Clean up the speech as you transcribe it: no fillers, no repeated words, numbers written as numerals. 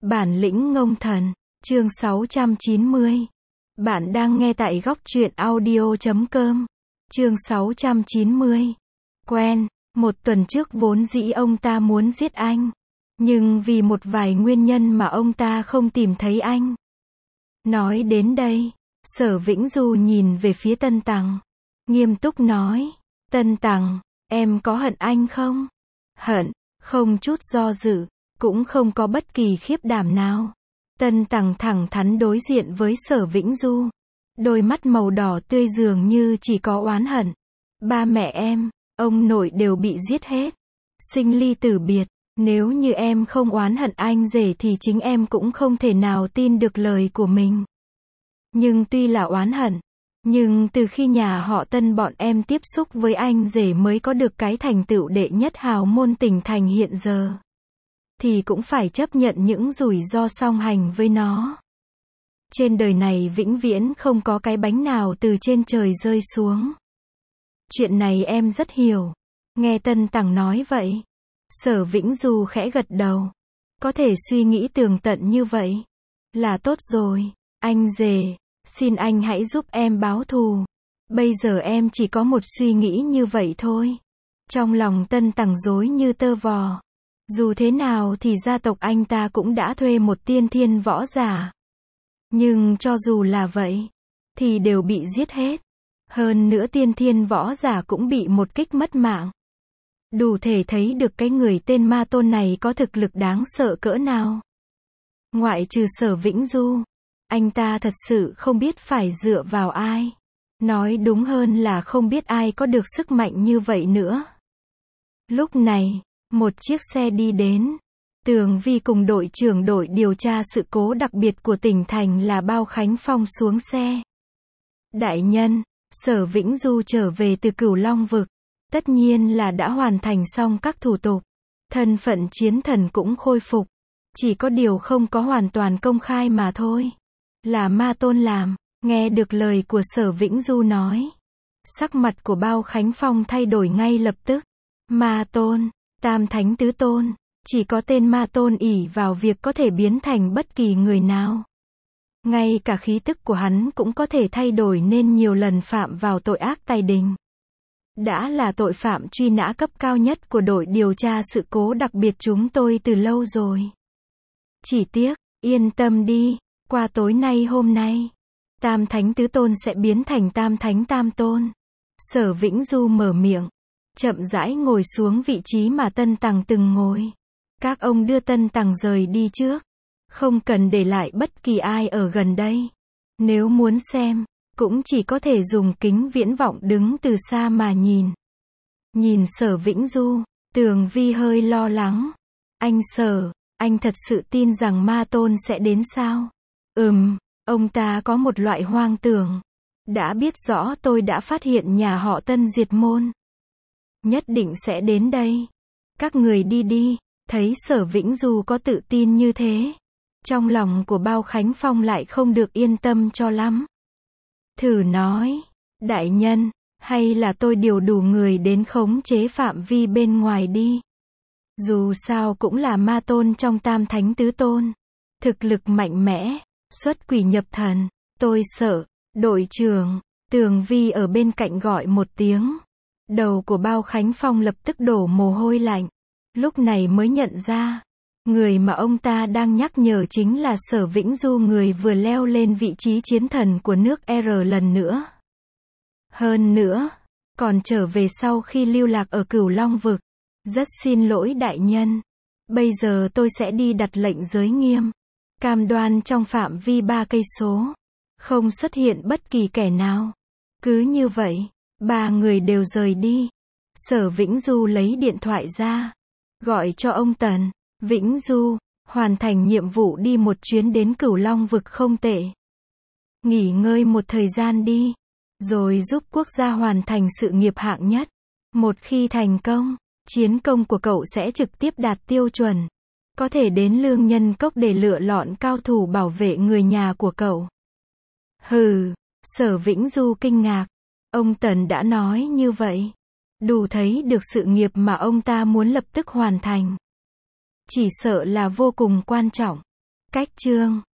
Bản lĩnh ngông thần, chương 690. Bạn đang nghe tại góc truyện audio.com. Chương 690. Quen, một tuần trước vốn dĩ ông ta muốn giết anh. Nhưng vì một vài nguyên nhân mà ông ta không tìm thấy anh. Nói đến đây, Sở Vĩnh Du nhìn về phía Tân Tằng. Nghiêm túc nói, Tân Tằng, em có hận anh không? Hận, không chút do dự, cũng không có bất kỳ khiếp đảm nào. Tân Tằng thẳng thắn đối diện với Sở Vĩnh Du. Đôi mắt màu đỏ tươi dường như chỉ có oán hận. Ba mẹ em, ông nội đều bị giết hết. Sinh ly tử biệt, nếu như em không oán hận anh rể thì chính em cũng không thể nào tin được lời của mình. Nhưng tuy là oán hận, nhưng từ khi nhà họ Tân bọn em tiếp xúc với anh rể mới có được cái thành tựu đệ nhất hào môn tỉnh thành hiện giờ. Thì cũng phải chấp nhận những rủi ro song hành với nó. Trên đời này vĩnh viễn không có cái bánh nào từ trên trời rơi xuống. Chuyện này em rất hiểu. Nghe Tân Tằng nói vậy, Sở Vĩnh Du khẽ gật đầu. Có thể suy nghĩ tường tận như vậy là tốt rồi. Anh rể, xin anh hãy giúp em báo thù. Bây giờ em chỉ có một suy nghĩ như vậy thôi. Trong lòng Tân Tằng rối như tơ vò. Dù thế nào thì gia tộc anh ta cũng đã thuê một tiên thiên võ giả. Nhưng cho dù là vậy, thì đều bị giết hết. Hơn nữa tiên thiên võ giả cũng bị một kích mất mạng. Đủ thể thấy được cái người tên Ma Tôn này có thực lực đáng sợ cỡ nào. Ngoại trừ Sở Vĩnh Du, anh ta thật sự không biết phải dựa vào ai. Nói đúng hơn là không biết ai có được sức mạnh như vậy nữa. Lúc này, một chiếc xe đi đến. Tường Vi cùng đội trưởng đội điều tra sự cố đặc biệt của tỉnh thành là Bao Khánh Phong xuống xe. Đại nhân, Sở Vĩnh Du trở về từ Cửu Long vực. Tất nhiên là đã hoàn thành xong các thủ tục. Thân phận chiến thần cũng khôi phục. Chỉ có điều không có hoàn toàn công khai mà thôi. Là Ma Tôn làm. Nghe được lời của Sở Vĩnh Du nói. Sắc mặt của Bao Khánh Phong thay đổi ngay lập tức. Ma Tôn, Tam Thánh Tứ Tôn. Chỉ có tên Ma Tôn ỷ vào việc có thể biến thành bất kỳ người nào. Ngay cả khí tức của hắn cũng có thể thay đổi nên nhiều lần phạm vào tội ác tài đình. Đã là tội phạm truy nã cấp cao nhất của đội điều tra sự cố đặc biệt chúng tôi từ lâu rồi. Chỉ tiếc, yên tâm đi, qua tối nay hôm nay, Tam Thánh Tứ Tôn sẽ biến thành Tam Thánh Tam Tôn. Sở Vĩnh Du mở miệng, chậm rãi ngồi xuống vị trí mà Tân Tằng từng ngồi. Các ông đưa Tân Tằng rời đi trước. Không cần để lại bất kỳ ai ở gần đây. Nếu muốn xem, cũng chỉ có thể dùng kính viễn vọng đứng từ xa mà nhìn. Nhìn Sở Vĩnh Du, Tường Vi hơi lo lắng. Anh Sở, anh thật sự tin rằng Ma Tôn sẽ đến sao? Ông ta có một loại hoang tưởng. Đã biết rõ tôi đã phát hiện nhà họ Tân diệt môn. Nhất định sẽ đến đây. Các người đi đi. Thấy Sở Vĩnh Du có tự tin như thế. Trong lòng của Bao Khánh Phong lại không được yên tâm cho lắm. Thử nói, đại nhân, hay là tôi điều đủ người đến khống chế phạm vi bên ngoài đi. Dù sao cũng là Ma Tôn trong Tam Thánh Tứ Tôn. Thực lực mạnh mẽ, xuất quỷ nhập thần. Tôi sợ, đội trưởng, Tường Vi ở bên cạnh gọi một tiếng. Đầu của Bao Khánh Phong lập tức đổ mồ hôi lạnh. Lúc này mới nhận ra, người mà ông ta đang nhắc nhở chính là Sở Vĩnh Du, người vừa leo lên vị trí chiến thần của nước R lần nữa. Hơn nữa, còn trở về sau khi lưu lạc ở Cửu Long vực. Rất xin lỗi đại nhân. Bây giờ tôi sẽ đi đặt lệnh giới nghiêm. Cam đoan trong phạm vi 3 cây số. Không xuất hiện bất kỳ kẻ nào. Cứ như vậy, 3 người đều rời đi. Sở Vĩnh Du lấy điện thoại ra. Gọi cho ông Tần. Vĩnh Du, hoàn thành nhiệm vụ đi một chuyến đến Cửu Long vực không tệ. Nghỉ ngơi một thời gian đi. Rồi giúp quốc gia hoàn thành sự nghiệp hạng nhất. Một khi thành công, chiến công của cậu sẽ trực tiếp đạt tiêu chuẩn. Có thể đến Lương Nhân Cốc để lựa lọn cao thủ bảo vệ người nhà của cậu. Hừ, Sở Vĩnh Du kinh ngạc. Ông Tần đã nói như vậy. Đủ thấy được sự nghiệp mà ông ta muốn lập tức hoàn thành. Chỉ sợ là vô cùng quan trọng. Cách chương